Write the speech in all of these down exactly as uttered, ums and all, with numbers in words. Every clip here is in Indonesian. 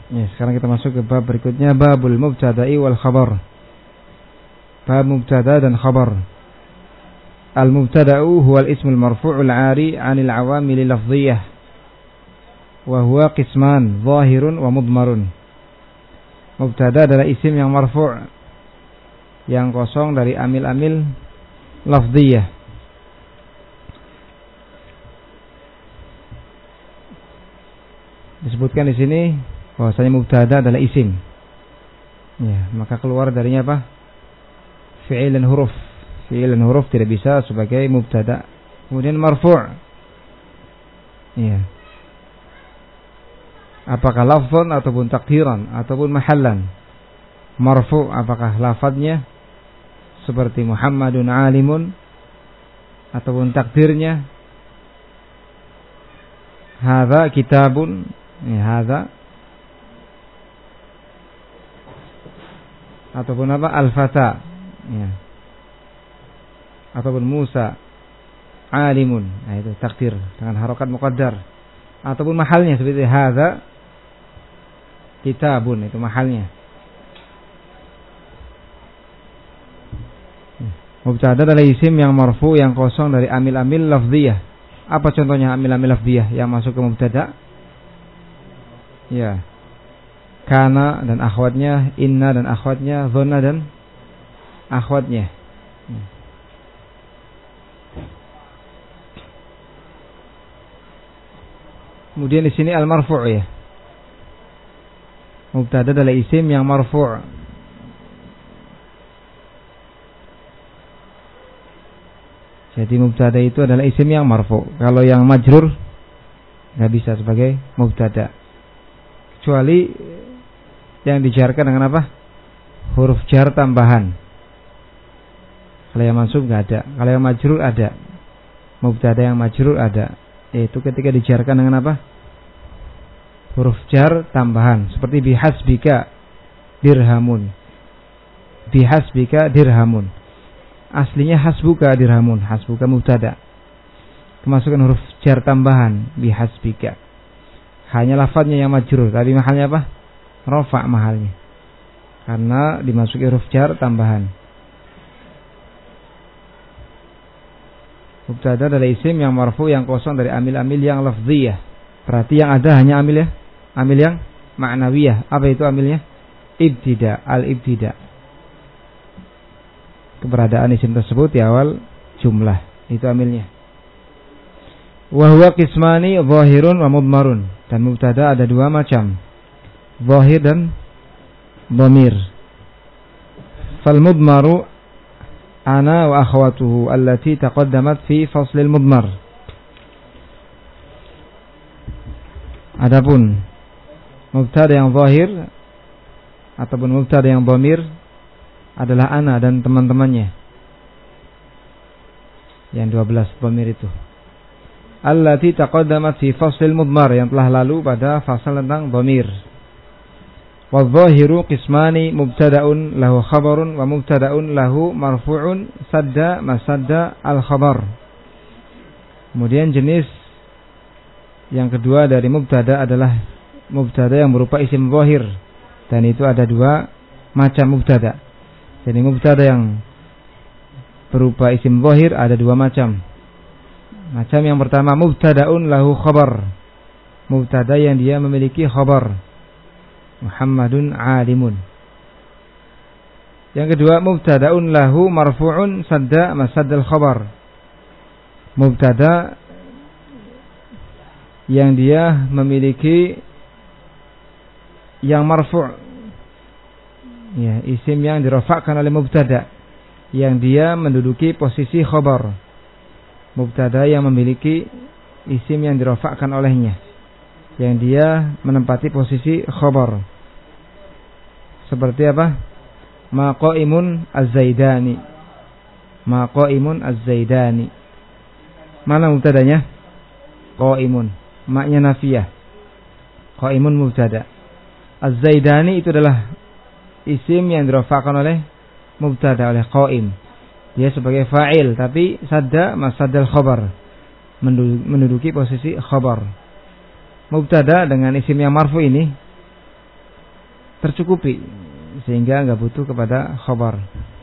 Ya, sekarang kita masuk ke bab berikutnya, babul mubtada'i wal khabar. Bab mubtada dan khabar. Al-mubtada'u huwa al-ismul marfu'ul 'ari 'anil 'awamil lafdhiyah. Wa huwa qisman, zahirun wa mudmarun. Mubtada adalah isim yang marfu', yang kosong dari amil-amil lafdhiyah. Disebutkan di sini bahwasanya mubtada adalah isim. Ya, maka keluar darinya apa? Fi'il dan huruf. Fi'il dan huruf tidak bisa sebagai mubtada. Kemudian marfu'. Ya. Apakah lafzan ataupun takdiran ataupun mahallan? Marfu' apakah lafadznya seperti Muhammadun alimun, ataupun takdirnya hadza kitabun, ya hadza, ataupun apa al-fata, ya, ataupun Musa alimun, nah itu takdir dengan harokat muqaddar, ataupun mahalnya seperti hadza kitabun, itu mahalnya. Mubtada adalah isim yang marfu yang kosong dari amil-amil lafdhiyah. Apa contohnya amil-amil lafdhiyah yang masuk ke mubtada? Ya, kana dan akhwatnya, inna dan akhwatnya, dhanna dan akhwatnya. Kemudian di sini al-marfu' ya. Mubtada adalah isim yang marfu'. Jadi mubtada itu adalah isim yang marfu'. Kalau yang majrur enggak bisa sebagai mubtada. Kecuali yang dijarkan dengan apa? Huruf jar tambahan. Kalau yang mansub enggak ada. Kalau yang majrur ada. Mubtada yang majrur ada. Yaitu ketika dijarkan dengan apa? Huruf jar tambahan. Seperti bihasbika dirhamun. Bihasbika dirhamun. Aslinya hasbuka dirhamun. Hasbuka mubtada. Kemasukan huruf jar tambahan bihasbika. Hanya lafadznya yang majrur, tapi mahalnya apa? Rafa' mahalnya. Karena dimasuki huruf jar tambahan. Mubtada adalah isim yang marfu yang kosong dari amil-amil yang lafziyah. Berarti yang ada hanya amil ya, amil yang ma'nawiyah. Apa itu amilnya? Ibtida, al-ibtida. Keberadaan isim tersebut di awal jumlah, itu amilnya. Wa huwa qismani zahirun wa mudmarun. Dan mubtada ada dua macam, zahir dan dhamir. Fal mudmaru ana wa akhwatuhu allati taqaddamat fi faslil mudmar. Adapun mubtada yang zahir ataupun mubtada yang dhamir adalah ana dan teman-temannya. Yang dua belas dhamir itu. Allati taqaddamat fi faslil mudmar, yang telah lalu pada fasal tentang dhamir. Wa dhahiru qismani mubtada'un lahu khabarun wa mubtada'un lahu marfu'un sadda masadda al-khabar. Kemudian jenis yang kedua dari mubtada adalah mubtada yang berupa isim zahir, dan itu ada dua macam mubtada. Jadi mubtada yang berupa isim zahir ada dua macam. Macam yang pertama mubtada'un lahu khabar. Mubtada yang dia memiliki khabar. Muhammadun alimun. Yang kedua mubtada'un lahu marfu'un sadda masaddal khabar. Mubtada yang dia memiliki yang marfu', ya, isim yang dirafa'kan oleh mubtada, yang dia menduduki posisi khabar. Mubtada yang memiliki isim yang dirafa'kan olehnya, yang dia menempati posisi khabar. Seperti apa? Ma qaimun az-zaidani. Ma qaimun az-zaidani. Mana mubtadanya? Qaimun. Maknya nafiyah. Qaimun mubtada. Az-zaidani itu adalah isim yang dirafa'kan oleh mubtada, oleh qaim. Dia sebagai fa'il, tapi sadda masaddal khabar, menduduki posisi khabar. Mubtada dengan isim yang marfu ini tercukupi sehingga enggak butuh kepada khabar.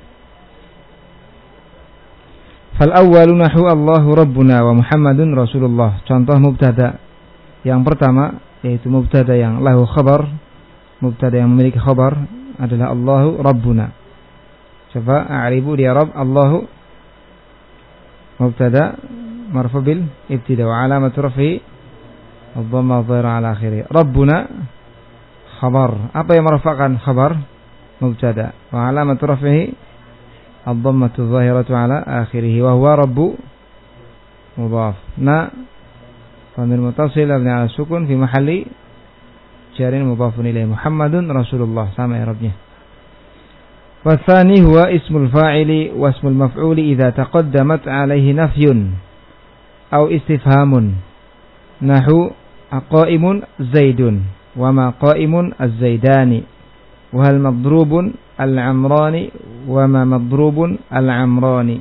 Fal awwalu nahu Allahu Rabbuna wa Muhammadun Rasulullah. Contoh mubtada yang pertama yaitu mubtada yang lahu khabar, mubtada yang memiliki khabar adalah Allahu Rabbuna. Coba a'ribu di Arab. Allahu mubtada marfu bil ibtida wa alamat rafi ad-dhamma dhahira ala akhirih. Rabbuna khabar. Apa yang merafa'kan khabar? Mubtada. Wa alamat rafihi ad-dhammatu dhahiratu ala akhirih wa huwa rabbu mudhaf. Na dhamir muttasil mabni ala sukun fi mahalli jarin mudhafun ilaih. Muhammadun Rasulullah, sama i'rabnya. Wa tsani huwa ismul fa'ili wa ismul maf'uli idza taqaddamat alaihi nafyun aw istifhamun. Nahu aqaimun Zaidun wa ma qaimun az-Zaidani wa hal madrubun al-Amrani wa ma madrubun al-Amrani.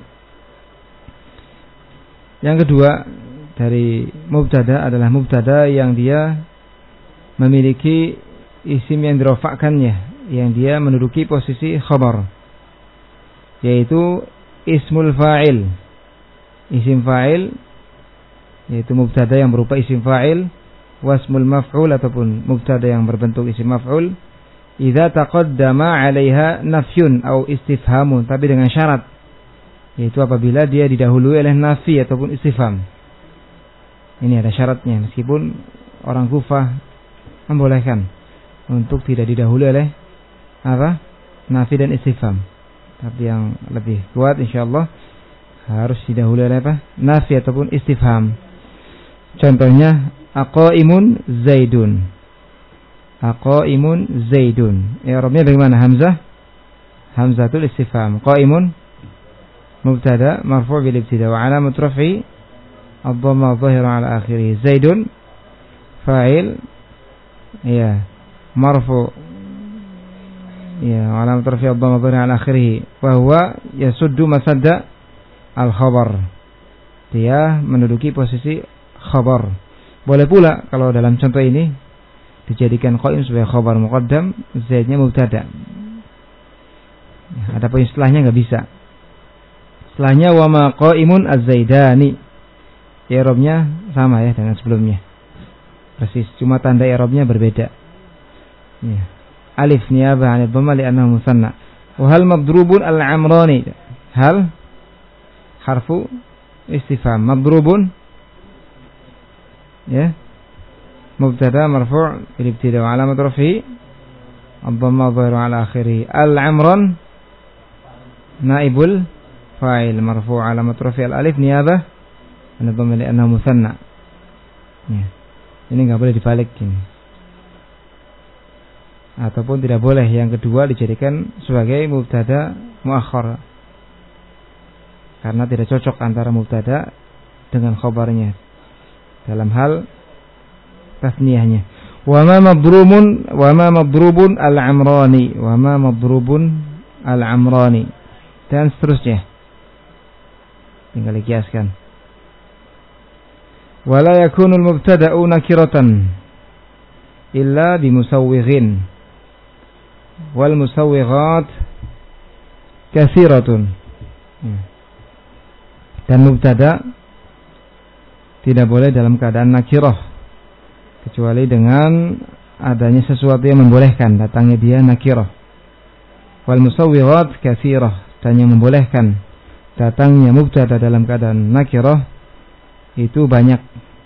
Yang kedua dari mubtada adalah mubtada yang dia memiliki isim yang dirofakkannya, yang dia menduduki posisi khabar, yaitu ismul fa'il. Isim fa'il yaitu mubtada yang berupa isim fa'il, wasmul maf'ul ataupun mubtada yang berbentuk isim maf'ul idza taqaddama 'alaiha nafyun au istifhamun, tapi dengan syarat, yaitu apabila dia didahului oleh nafi ataupun istifham. Ini ada syaratnya, meskipun orang Kufah membolehkan untuk tidak didahului oleh apa? Nafi dan istifham. Tapi yang lebih kuat insyaallah harus didahului oleh apa? Nafi ataupun istifham. Contohnya aqaimun Zaidun. Aqaimun Zaidun. I'rabnya bagaimana? Hamzah hamzatul istifham. Qaimun mubtada marfu' bil ibtida wa alamat raf'i ad-dhamma dhahira ala akhirih. Zaidun fa'il ya marfu' ya alamat raf'i ad-dhamma dhahira ala akhirih wa huwa yasuddu masadda al-khabar. Dia menduduki posisi khabar. Boleh pula kalau dalam contoh ini dijadikan qaim sebagai khabar muqaddam, zaidnya mubtada. Ya, adapun istilahnya enggak bisa. Setelahnya wa ma qaimun az-Zaidani. I'rabnya sama ya dengan sebelumnya. Persis, cuma tanda i'rabnya berbeda. Ya. Alif niyabah 'anil dhamma li'annahu musanna. Wa hal madrubun al-Amrani. Hal harfu istifham. Madrubun ya mubtada marfu' bil ibtida wa alamat raf'i ad-dhamma dhahiru ala akhirih. Al-Amran naibul fa'il marfu' alamat raf'i al-alif niyabah an dhamma li'annahu musanna. Ya. Ini enggak boleh dibalik ini. Ataupun tidak boleh yang kedua dijadikan sebagai mubtada muakhkhar. Karena tidak cocok antara mubtada dengan khabarnya dalam hal tasniyahnya. Wa ma madrumun wa ma madrubun al-Amrani wa ma madrubun al-Amrani dan seterusnya. Tinggal dikiaskan. Wala yakunu al-mubtada'u nakiratan illa bimusawwighin wal musawwighat katsiratun. Dan mubtada tidak boleh dalam keadaan nakirah kecuali dengan adanya sesuatu yang membolehkan datangnya dia nakirah. Wal musawwighat katsirah, dan yang membolehkan datangnya mubtada dalam keadaan nakirah itu banyak.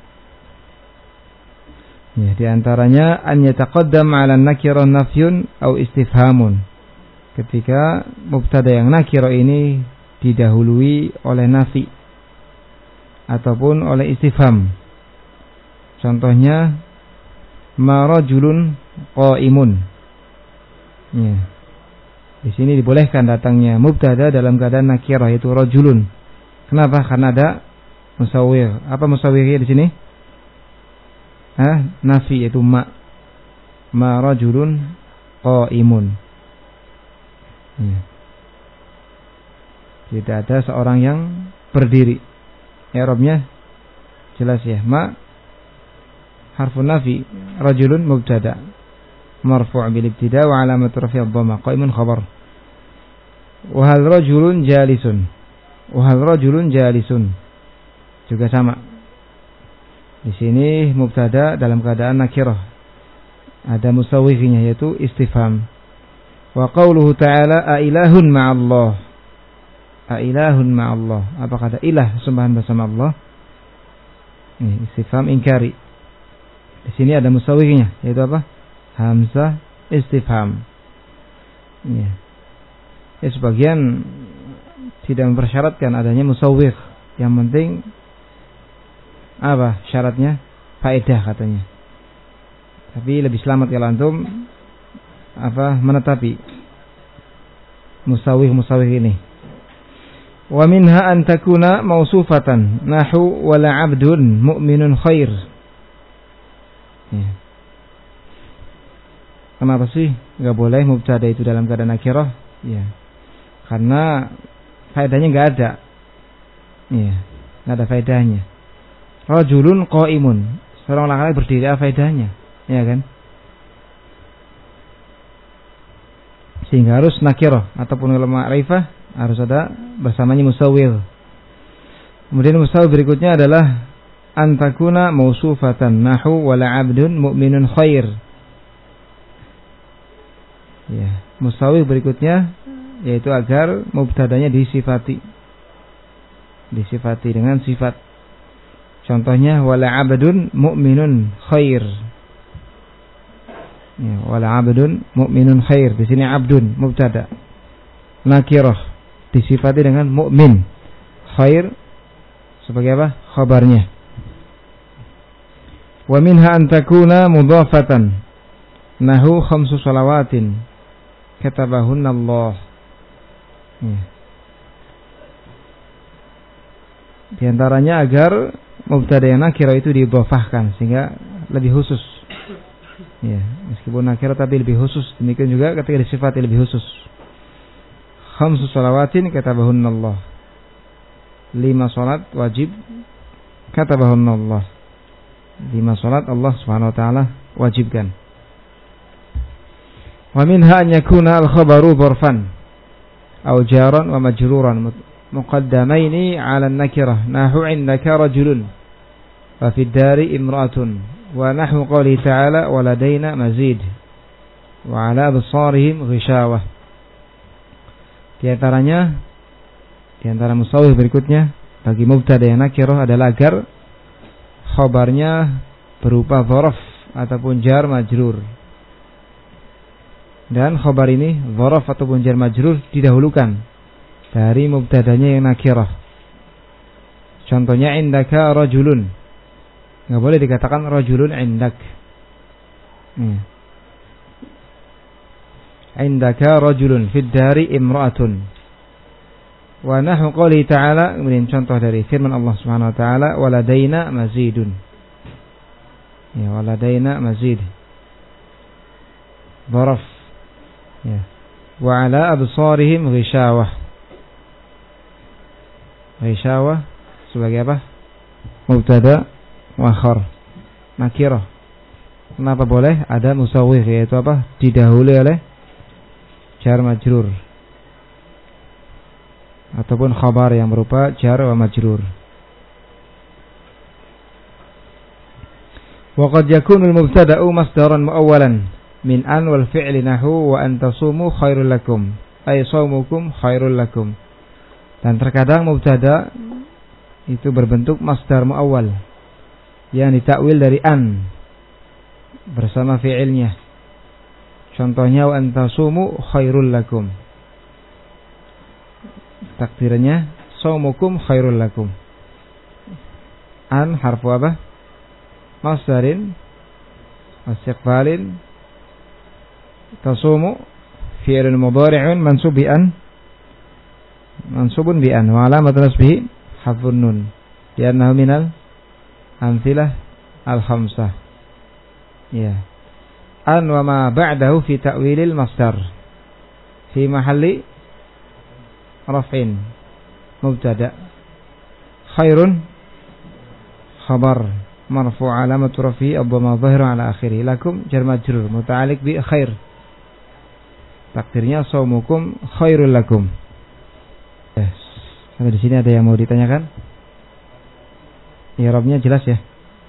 Ya, di antaranya an yataqaddam 'ala an-nakirah nafyun aw istifhamun. Ketika mubtada yang nakirah ini didahului oleh nafi ataupun oleh istifham. Contohnya ma rajulun qaimun. Ya. Di sini dibolehkan datangnya mubtada dalam keadaan nakirah yaitu rajulun. Kenapa? Karena ada musawwir. Apa musawwirnya di sini? Ah, nafi yaitu ma. Ma rajulun qaimun. Ya. Tidak ada seorang yang berdiri. I'rabnya jelas ya. Ma harfun nafi, rajulun mubtada. marfu' bil ibtida wa alamat rafi'i dhamma qaimun khabar. Wa hal rajulun jalisun. Wa hal rajulun jalisun. Juga sama. Di sini mubtada dalam keadaan nakirah. Ada musawwifinya yaitu istifham. Wa qauluhu ta'ala a ilahun ma'allah. A ilahun ma'allah. Apakah ada ilah sembahan bersama Allah? Ini istifham inkari. Di sini ada musawwifinya yaitu apa? Hamzah istifham. Ya. Ya, sebagian tidak mempersyaratkan adanya musawwif. Yang penting apa syaratnya? Faedah katanya. Tapi lebih selamat kalau antum apa menetapi musawwif-musawwif ini. Wa minha an takuna mausufatan nahu wala 'abdun mu'minun khair. Ya. Kenapa sih enggak boleh mubtada itu dalam keadaan nakirah? Ya. Karena faedahnya enggak ada. Ya, enggak ada faedahnya. Rajulun qaimun. Seorang laki-laki berdiri, apa faedahnya? Ya kan? Sehingga harus nakirah ataupun ulama ma'rifah harus ada bersamanya musawwir. Kemudian musawwir berikutnya adalah antakuna mausufatan nahu wala 'abdun mu'minun khair. Ya, musawwir berikutnya yaitu agar mubtadanya disifati. Disifati dengan sifat. Contohnya wala 'abdun mu'minun khair. Ya, wala 'abdun mu'minun khair. Di sini 'abdun mubtada. Nakirah disifati dengan mu'min. Khair sebagai apa? Khabarnya. Wa minha an takuna mudhafatan nahu khamsu salawatin katabahunna Allah. Ya. Di antaranya agar mubtada yang nakirah itu didhafahkan sehingga lebih khusus. Ya, meskipun nakirah tapi lebih khusus. Demikian juga ketika disifati lebih khusus. Khamsu salawatin katabahunna Allah. Lima salat wajib katabahunna Allah. Lima salat Allah Subhanahu wa taala wajibkan. Wa minha an yakuna al-khabaru dharfan aw jaran wa majruran muqaddamaini 'ala an-nakirah nahu 'indaka rajulun wa fi ad-dari imra'atun wa nahwu qouli ta'ala wa ladaina mazid wa 'ala absarihim ghishawah. Di antaranya di antara musawwir berikutnya bagi mubtada yang nakirah adalah agar khabarnya berupa dzaraf ataupun jar majrur. Dan khabar ini dzaraf ataupun jar majrur didahulukan dari mubtadanya yang nakirah. Contohnya indaka rajulun. Enggak boleh dikatakan rajulun indak. Hmm. Indaka rajulun fid dari imra'atun. Wa nahwu qouli ta'ala, kemudian contoh dari firman Allah Subhanahu wa taala waladaina mazidun. Ya, waladaina mazid. Dzaraf. Ya. Wa 'ala absarihim ghishawah. Ghishawah sebagai apa? Mubtada muakhar nakirah. Kenapa boleh? Ada musawwir yaitu apa? Didahului oleh jar majrur ataupun khabar yang berupa jar wa majrur. Wa qad yakunu al-mubtada'u masdaran muawwalan min an wal fi'li nahu wa an tasumu khairul lakum ay shaumukum khairul lakum. Dan terkadang mubtada itu berbentuk masdar muawwal yang ditakwil dari an bersama fi'ilnya. Contohnya wa an tasumu khairul lakum. Takdirnya shaumukum khairul lakum. An harfu apa? Masdarin istiqbalin. Tasumu fi'lun mudhari'un mansub bi an mansubun bi an wa alamat nasbihi hadfun nun li'annahu minal amthilah al-khamsah. Ya. An wa ma ba'dahu fi ta'wilil masdar fi mahalli raf'in mubtada. Khairun khabar marfu' alamat rafi ad-dhamma dhahiru ala akhirih. Lakum jar majrur muta'alliq bi khair. Takdirnya shaumukum khairul lakum. Yes. Sampai di sini ada yang mau ditanyakan? I'rabnya jelas ya?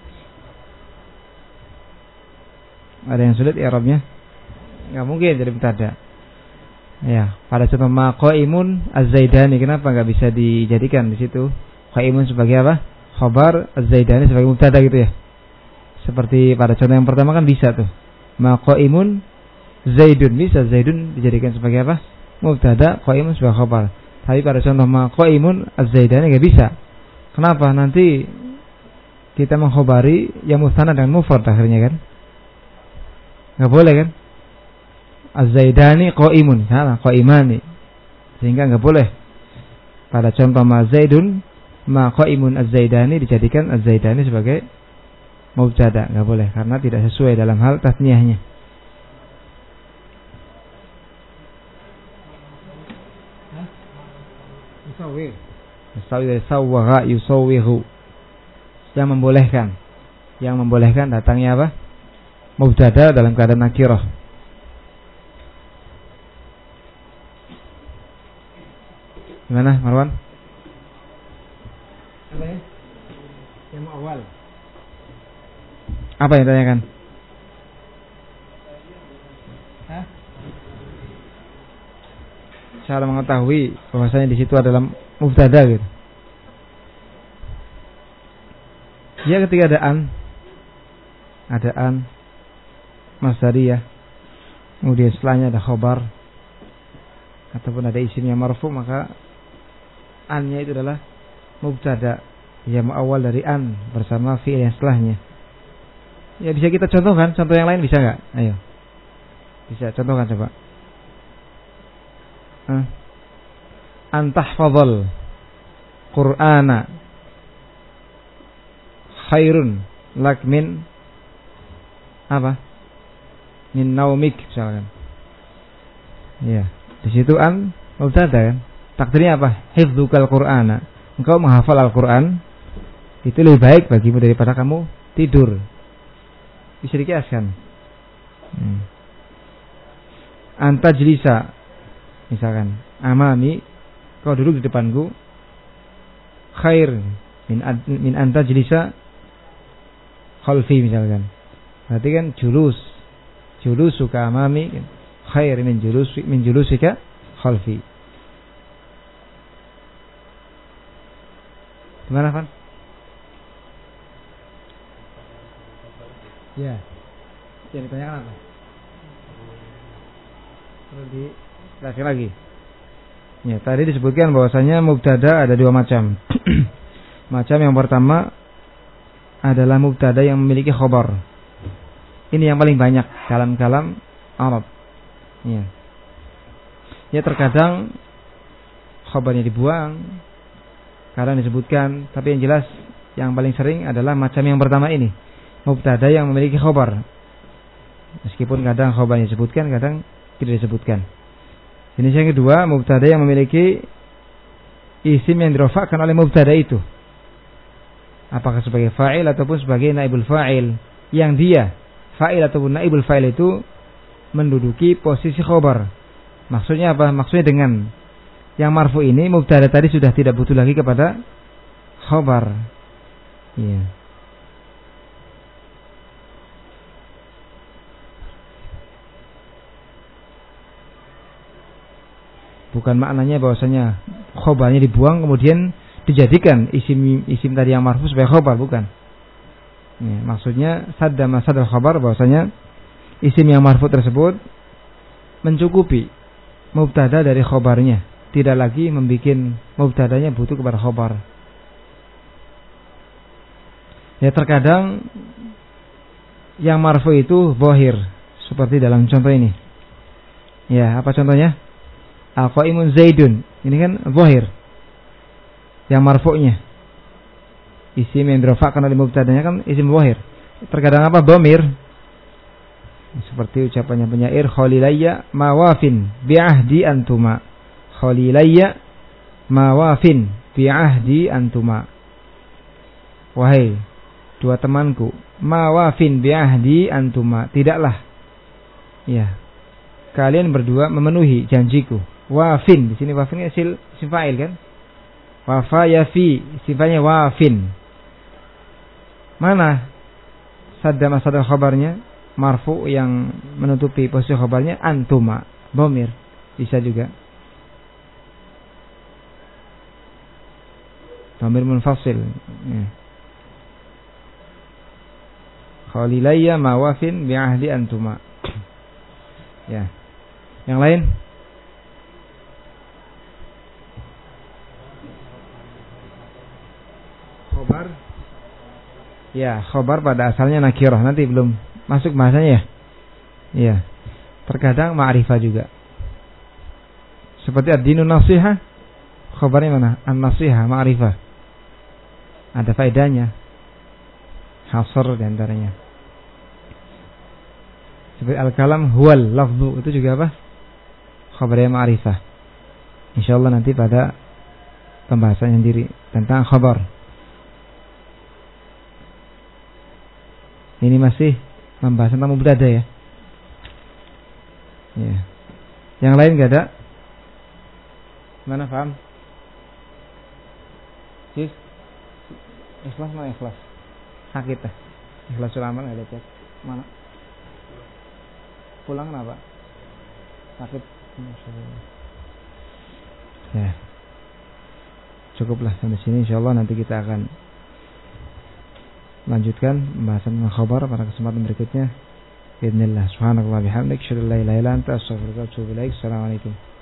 Ada yang sulit i'rabnya? Enggak mungkin jadi mubtada. Ya, pada contoh ma qaimun az-zaidani, kenapa enggak bisa dijadikan di situ qaimun sebagai apa? Khabar, az-zaidani sebagai mubtada gitu ya. Seperti pada contoh yang pertama kan bisa tuh. Ma qaimun zaidun, bisa zaidun dijadikan sebagai apa? Mubtada, qaimun sebagai khabar. Tapi pada contoh ma qaimun az-zaidani enggak bisa. Kenapa? Nanti kita mengkhabari yang musanna dengan mufrad akhirnya kan? Enggak boleh kan? Az-zaidani qaimun, salah, qaimani. Sehingga enggak boleh pada contoh ma zaidun ma qaimun az-zaidani dijadikan az-zaidani sebagai mubtada, enggak boleh karena tidak sesuai dalam hal tasniyahnya. Hah? Yusawwir. Yusawwir sawwaha yusawwihu. Yang membolehkan. Yang membolehkan datangnya apa? Mubtada dalam keadaan nakirah. Gimana Marwan? Apa ya? Yang awal. Apa yang ditanyakan? Hah? Cara mengetahui bahwasanya di situ adalah mubtada gitu. Ya ketika ada an, ada an masdariyah, kemudian setelahnya ada khabar ataupun ada isim yang marfu, maka an-nya itu adalah mubtada yang awal dari an bersama fi'il yang setelahnya. Ya bisa kita contohkan, contoh yang lain bisa enggak? Ayo. Bisa contohkan coba. Huh? Antahfadzal Qur'ana khairun lak min apa? Min naumik misalkan. Ya, di situ an mubtada kan? Takdirnya apa? Hifdzukal Qur'ana. Engkau menghafal Al-Qur'an itu lebih baik bagimu daripada kamu tidur. Bisa dikiaskan. Hmm. Anta jelisa misalkan, amami, kau duduk di depanku, khair min ad, min anta jelisa khalfi misalkan. Berarti kan julus, julusuka amami khair min julus min julusika khalfi. Gimana Van? Ya, yang ditanyakan apa? Perlu dijelaskan lagi. Ya, tadi disebutkan bahwasanya mubtada ada dua macam. Macam yang pertama adalah mubtada yang memiliki khabar. Ini yang paling banyak dalam kalam Arab. Ya. Ya terkadang khabarnya dibuang, kadang disebutkan, tapi yang jelas yang paling sering adalah macam yang pertama ini, mubtada yang memiliki khabar. Meskipun kadang khabarnya disebutkan, kadang tidak disebutkan. Jenis yang kedua, mubtada yang memiliki isim yang dirofakkan oleh mubtada itu, apakah sebagai fa'il ataupun sebagai naibul fa'il, yang dia fa'il ataupun naibul fa'il itu menduduki posisi khabar. Maksudnya apa? Maksudnya dengan yang marfu ini mubtada tadi sudah tidak butuh lagi kepada khabar. Iya. Bukan maknanya bahwasanya khabarnya dibuang kemudian dijadikan isim isim tadi yang marfu sebagai khabar, bukan. Ya, maksudnya sadda masadal khabar, bahwasanya isim yang marfu tersebut mencukupi mubtada dari khabarnya. Tidak lagi membuat mubtadanya butuh kepada khabar. Ya terkadang yang marfu itu zahir, seperti dalam contoh ini. Ya, apa contohnya? Al-qaimun zaidun. Ini kan zahir. Yang marfu'nya. Isim yang dirafa'kan oleh mubtadanya kan isim zahir. Terkadang apa? Dhamir. Seperti ucapannya penyair, khalilayya mawafin bi'ahdi antuma. Khalilayya mawafin bi'ahdi antuma. Wahai dua temanku, mawafin bi'ahdi antuma, tidaklah ya kalian berdua memenuhi janjiku. Wafin, di sini wafin isim fa'il kan? Wafa yafi, sifatnya wafin. Mana sadda masadar khabarnya? Marfu yang menutupi posisi khabarnya antuma, dhamir. Bisa juga dhamir munfasil. Ya. Khalilayya mawafin bi'ahdi antuma. Ya. Yang lain? Khobar. Ya, khobar pada asalnya nakirah, nanti belum masuk bahasanya ya. Iya. Terkadang ma'rifah juga. Seperti ad-dinun nasihah, khobarnya mana? An-nasihah, ma'rifah. Ada faedahnya. Hasr di antaranya. Seperti al-kalam huwal lafzu, itu juga apa? Khobarnya ma'rifah. Insyaallah nanti pada pembahasan sendiri tentang khobar. Ini masih membahas tentang mubtada ya. Ya. Yang lain enggak ada? Mana paham? Sis. Ikhlas mana ikhlas? Sakit ah. Ikhlasul amal enggak ada cek. Mana? Pulang kenapa? Sakit. Ya. Cukuplah sampai sini, insyaallah nanti kita akan lanjutkan pembahasan khabar pada kesempatan berikutnya. Bismillah. Subhanallah bihamdik, asyhadu an la ilaha illa anta, astaghfiruka wa atubu ilaik. Assalamualaikum.